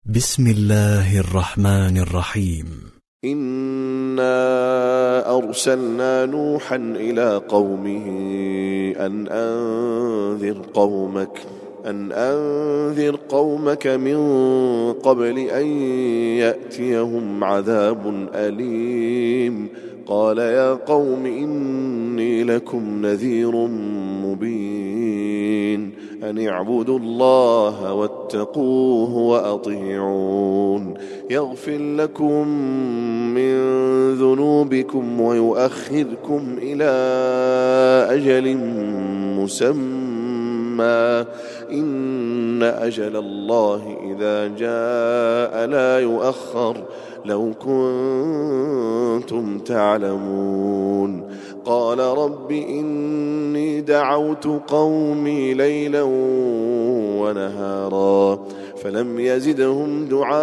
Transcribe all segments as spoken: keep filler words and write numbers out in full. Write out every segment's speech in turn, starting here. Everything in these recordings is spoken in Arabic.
بسم الله الرحمن الرحيم. إنا أرسلنا نوحا إلى قومه أن أنذر قومك أن أنذر قومك من قبل أن يأتيهم عذاب أليم. قال يا قوم إني لكم نذير مبين أن اعبدوا الله واتقوه وأطيعون يغفر لكم من ذنوبكم ويؤخركم إلى أجل مسمى إن أجل الله إذا جاء لا يؤخر لو كنتم تعلمون. قال رب إني دعوت قومي ليلا ونهارا فلم يزدهم دعائي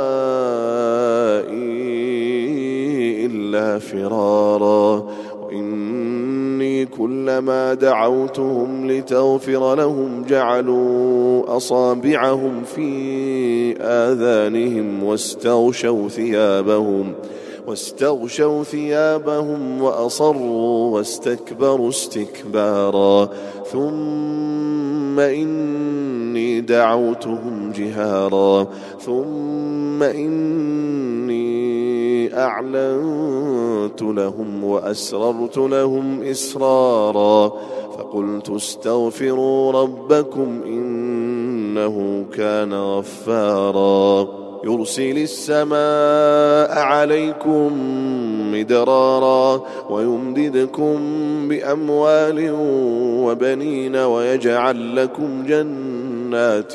إلا فرارا وإني كلما دعوتهم لتغفر لهم جعلوا أصابعهم في آذانهم واستغشوا ثيابهم واستغشوا ثيابهم وأصروا واستكبروا استكبارا ثم إني دعوتهم جهارا ثم إني أعلنت لهم وأسررت لهم إسرارا فقلت استغفروا ربكم إنه كان غفارا يرسل السماء عليكم مدرارا ويمددكم بأموال وبنين ويجعل لكم جنات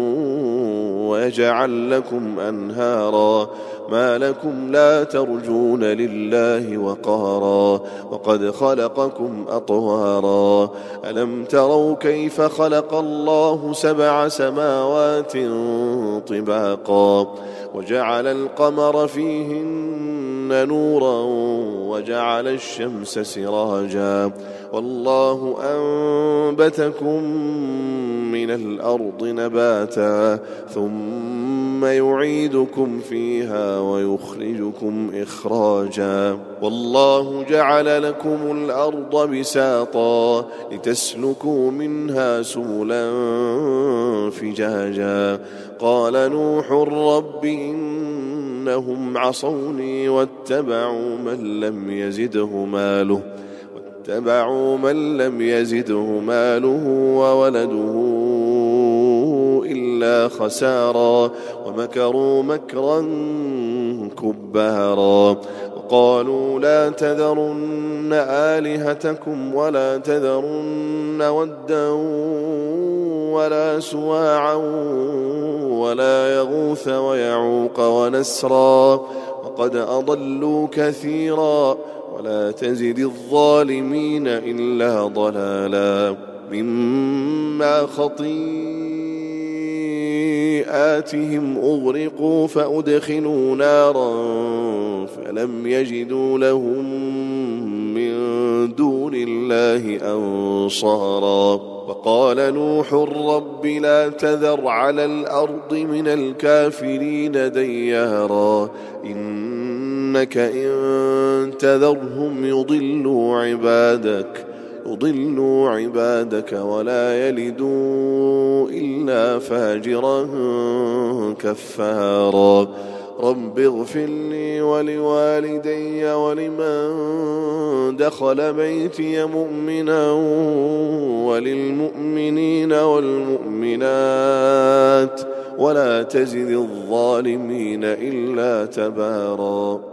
ويجعل لكم أنهارا ما لكم لا ترجون لله وقارا وقد خلقكم أطوارا ألم تروا كيف خلق الله سبع سماوات طباقا وجعل القمر فيهن نورا وجعل الشمس سراجا والله أنبتكم من الأرض نباتا ثم يعيدكم فيها ويخرجكم إخراجا والله جعل لكم الأرض بساطا لتسلكوا منها سبلا فجاجا قال نوح رب إنهم عصوني واتبعوا من لم يزده ماله واتبعوا من لم يزده ماله وولده إلا خسارا ومكروا مكرا كبارا وقالوا لا تذرن آلهتكم ولا تذرن ودا ولا سواعا ولا يغوث ويعوق ونسرا وقد أضلوا كثيرا ولا تزد الظالمين إلا ضلالا مما خطيئاتهم أغرقوا فأدخلوا نارا فلم يجدوا لهم من دون الله أنصارا وقال نوح رب لا تذر على الأرض من الكافرين ديارا إنك إن تذرهم يضلوا عبادك يضلوا عبادك ولا يلدوا إلا فاجرا كفارا رب اغفر لي ولوالدي ولمن دخل بيتي مؤمنا وللمؤمنين والمؤمنات ولا تزد الظالمين إلا تبارا.